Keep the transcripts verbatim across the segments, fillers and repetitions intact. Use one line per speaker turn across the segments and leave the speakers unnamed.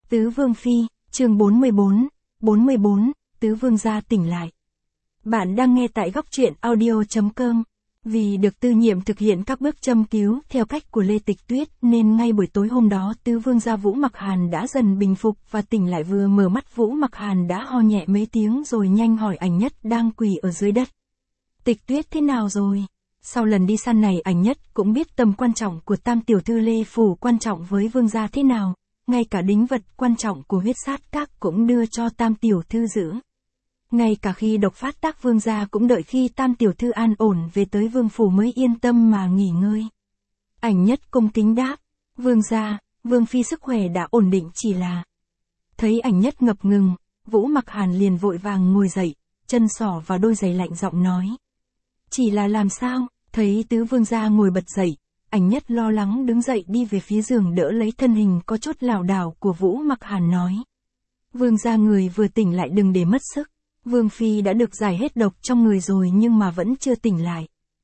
Tứ Vương Phi, chương bốn mươi bốn, bốn mươi bốn, Tứ Vương gia tỉnh lại. Bạn đang nghe tại góc truyện audio chấm com. Vì được Tư Nhiệm thực hiện các bước châm cứu theo cách của Lê Tịch Tuyết nên ngay buổi tối hôm đó Tứ Vương gia Vũ Mặc Hàn đã dần bình phục và tỉnh lại. Vừa mở mắt Vũ Mặc Hàn đã ho nhẹ mấy tiếng rồi nhanh hỏi Ảnh Nhất đang quỳ ở dưới đất. Tịch Tuyết thế nào rồi? Sau lần đi săn này Ảnh Nhất cũng biết tầm quan trọng của Tam tiểu thư Lê Phủ quan trọng với Vương gia thế nào, ngay cả đính vật quan trọng của huyết sát các cũng đưa cho Tam tiểu thư giữ. Ngay cả khi độc phát tác Vương gia cũng đợi khi Tam tiểu thư an ổn về tới Vương phủ mới yên tâm mà nghỉ ngơi. Ảnh Nhất cung kính đáp, Vương gia, Vương phi sức khỏe đã ổn định, chỉ là... Thấy Ảnh Nhất ngập ngừng, Vũ Mặc Hàn liền vội vàng ngồi dậy, chân sỏ vào đôi giày lạnh giọng nói. Chỉ là làm sao? Thấy Tứ Vương gia ngồi bật dậy, Ảnh Nhất lo lắng đứng dậy đi về phía giường đỡ lấy thân hình có chút lảo đảo của Vũ Mặc Hàn nói. Vương gia người vừa tỉnh lại, đừng để mất sức. Vương phi đã được giải hết độc trong người rồi nhưng mà vẫn chưa tỉnh lại.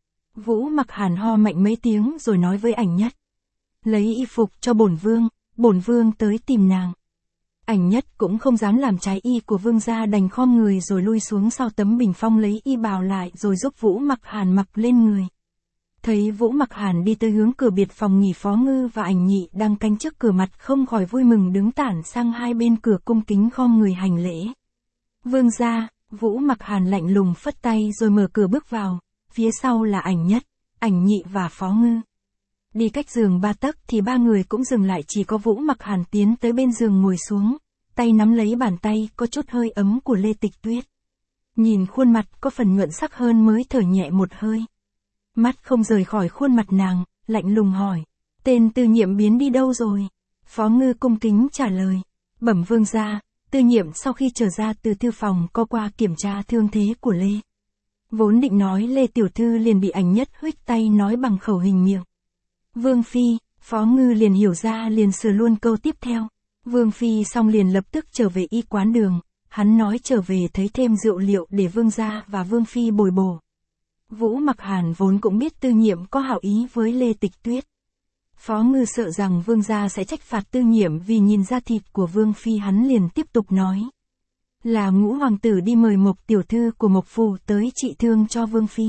Vũ Mặc Hàn ho mạnh mấy tiếng rồi nói với Ảnh Nhất. Lấy y phục cho bổn vương, bổn vương tới tìm nàng. Ảnh Nhất cũng không dám làm trái y của Vương gia, đành khom người rồi lui xuống sau tấm bình phong lấy y bào lại rồi giúp Vũ Mặc Hàn mặc lên người. Thấy Vũ Mặc Hàn đi tới hướng cửa biệt phòng nghỉ, Phó Ngư và Ảnh Nhị đang canh trước cửa mặt không khỏi vui mừng đứng tản sang hai bên cửa cung kính khom người hành lễ. Vương gia, Vũ Mặc Hàn lạnh lùng phất tay rồi mở cửa bước vào, phía sau là Ảnh Nhất, Ảnh Nhị và Phó Ngư. Đi cách giường ba tấc thì ba người cũng dừng lại, chỉ có Vũ Mặc Hàn tiến tới bên giường ngồi xuống, tay nắm lấy bàn tay có chút hơi ấm của Lê Tịch Tuyết. Nhìn khuôn mặt có phần nhuận sắc hơn mới thở nhẹ một hơi. Mắt không rời khỏi khuôn mặt nàng, lạnh lùng hỏi, tên Tư Nhiệm biến đi đâu rồi? Phó Ngư cung kính trả lời, bẩm Vương gia, Tư Nhiệm sau khi trở ra từ thư phòng có qua kiểm tra thương thế của Lê. Vốn định nói Lê tiểu thư liền bị Ảnh Nhất huých tay nói bằng khẩu hình miệng. Vương phi, Phó Ngư liền hiểu ra liền sửa luôn câu tiếp theo. Vương phi xong liền lập tức trở về y quán đường, hắn nói trở về thấy thêm rượu liệu để Vương gia và Vương phi bồi bổ. Vũ Mặc Hàn vốn cũng biết Tư Nhiệm có hảo ý với Lê Tịch Tuyết. Phó Ngư sợ rằng Vương gia sẽ trách phạt Tư Nhiệm vì nhìn ra thịt của Vương phi, hắn liền tiếp tục nói. Là Ngũ hoàng tử đi mời Mộc tiểu thư của Mộc phủ tới trị thương cho Vương phi.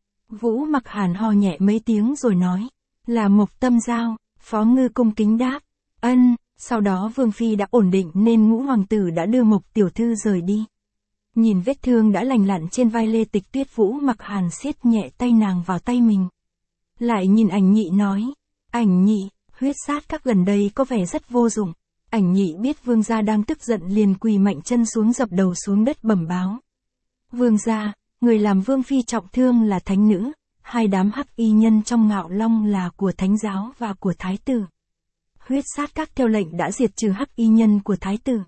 Vũ Mặc Hàn ho nhẹ mấy tiếng rồi nói. Là Mộc Tâm Giao. Phó Ngư cung kính đáp. Ân, sau đó Vương phi đã ổn định nên Ngũ hoàng tử đã đưa Mộc tiểu thư rời đi. Nhìn vết thương đã lành lặn trên vai Lê Tịch Tuyết, Vũ Mặc Hàn siết nhẹ tay nàng vào tay mình. Lại nhìn Ảnh Nhị nói. Ảnh Nhị, huyết sát các gần đây có vẻ rất vô dụng. Ảnh Nhị biết Vương gia đang tức giận liền quỳ mạnh chân xuống dập đầu xuống đất bẩm báo. Vương gia, người làm Vương phi trọng thương là thánh nữ, hai đám hắc y nhân trong Ngạo Long là của thánh giáo và của thái tử. Huyết sát các theo lệnh đã diệt trừ hắc y nhân của thái tử.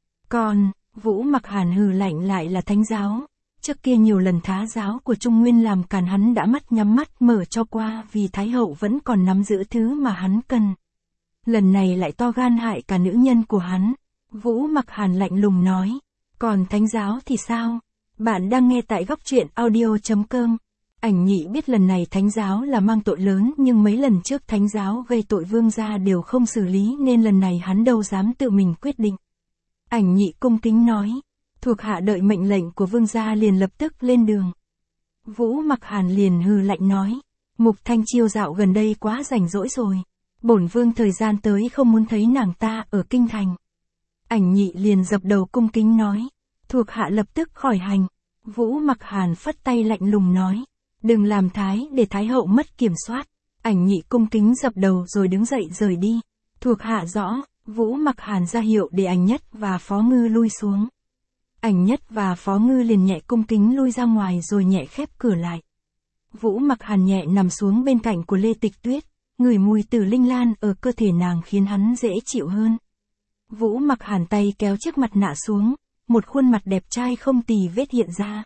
Còn, Vũ Mặc Hàn hừ lạnh lại là thánh giáo. Trước kia nhiều lần thá giáo của Trung Nguyên làm càn hắn đã mắt nhắm mắt mở cho qua vì Thái hậu vẫn còn nắm giữ thứ mà hắn cần. Lần này lại to gan hại cả nữ nhân của hắn. Vũ Mặc Hàn lạnh lùng nói. Còn thánh giáo thì sao? Bạn đang nghe tại góc truyện audio chấm com. Ảnh Nhị biết lần này thánh giáo là mang tội lớn nhưng mấy lần trước thánh giáo gây tội Vương gia đều không xử lý nên lần này hắn đâu dám tự mình quyết định. Ảnh Nhị cung kính nói. Thuộc hạ đợi mệnh lệnh của Vương gia liền lập tức lên đường. Vũ Mặc Hàn liền hừ lạnh nói. Mục Thanh Chiêu dạo gần đây quá rảnh rỗi rồi. Bổn Vương thời gian tới không muốn thấy nàng ta ở kinh thành. Ảnh Nhị liền dập đầu cung kính nói. Thuộc hạ lập tức khỏi hành. Vũ Mặc Hàn phất tay lạnh lùng nói. Đừng làm thái để thái hậu mất kiểm soát. Ảnh Nhị cung kính dập đầu rồi đứng dậy rời đi. Thuộc hạ rõ. Vũ Mặc Hàn ra hiệu để Ảnh Nhất và Phó Ngư lui xuống. Ảnh Nhất và Phó Ngư liền nhẹ cung kính lui ra ngoài rồi nhẹ khép cửa lại. Vũ Mặc Hàn nhẹ nằm xuống bên cạnh của Lê Tịch Tuyết, ngửi mùi tử linh lan ở cơ thể nàng khiến hắn dễ chịu hơn. Vũ Mặc Hàn tay kéo chiếc mặt nạ xuống, một khuôn mặt đẹp trai không tì vết hiện ra.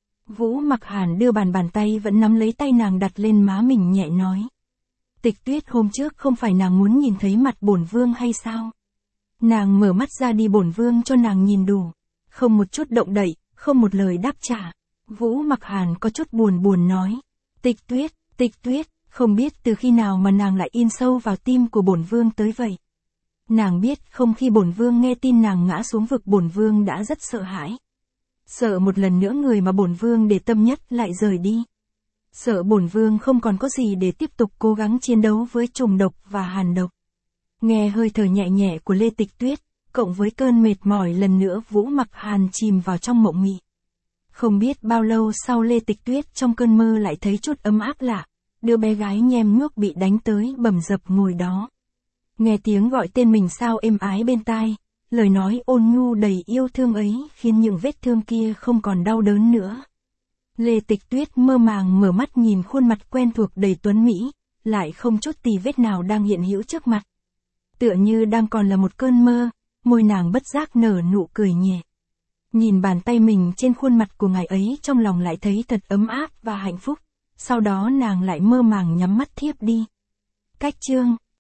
Vũ Mặc Hàn đưa bàn bàn tay vẫn nắm lấy tay nàng đặt lên má mình nhẹ nói. Tịch Tuyết, hôm trước không phải nàng muốn nhìn thấy mặt bổn vương hay sao? Nàng mở mắt ra đi, bổn vương cho nàng nhìn đủ. Không một chút động đậy, không một lời đáp trả. Vũ Mặc Hàn có chút buồn buồn nói. Tịch Tuyết, Tịch Tuyết, không biết từ khi nào mà nàng lại in sâu vào tim của bổn vương tới vậy. Nàng biết không, khi bổn vương nghe tin nàng ngã xuống vực, bổn vương đã rất sợ hãi. Sợ một lần nữa người mà bổn vương để tâm nhất lại rời đi. Sợ bổn vương không còn có gì để tiếp tục cố gắng chiến đấu với trùng độc và hàn độc. Nghe hơi thở nhẹ nhẹ của Lê Tịch Tuyết, cộng với cơn mệt mỏi lần nữa, Vũ Mặc Hàn chìm vào trong mộng mị. Không biết bao lâu sau, Lê Tịch Tuyết trong cơn mơ lại thấy chút ấm áp lạ, đứa bé gái nhem nhuốc bị đánh tới bầm dập ngồi đó. Nghe tiếng gọi tên mình sao êm ái bên tai, lời nói ôn nhu đầy yêu thương ấy khiến những vết thương kia không còn đau đớn nữa. Lê Tịch Tuyết mơ màng mở mắt nhìn khuôn mặt quen thuộc đầy tuấn mỹ, lại không chút tì vết nào đang hiện hữu trước mặt. Tựa như đang còn là một cơn mơ, môi nàng bất giác nở nụ cười nhẹ. Nhìn bàn tay mình trên khuôn mặt của ngài ấy, trong lòng lại thấy thật ấm áp và hạnh phúc, sau đó nàng lại mơ màng nhắm mắt thiếp đi. Cách chương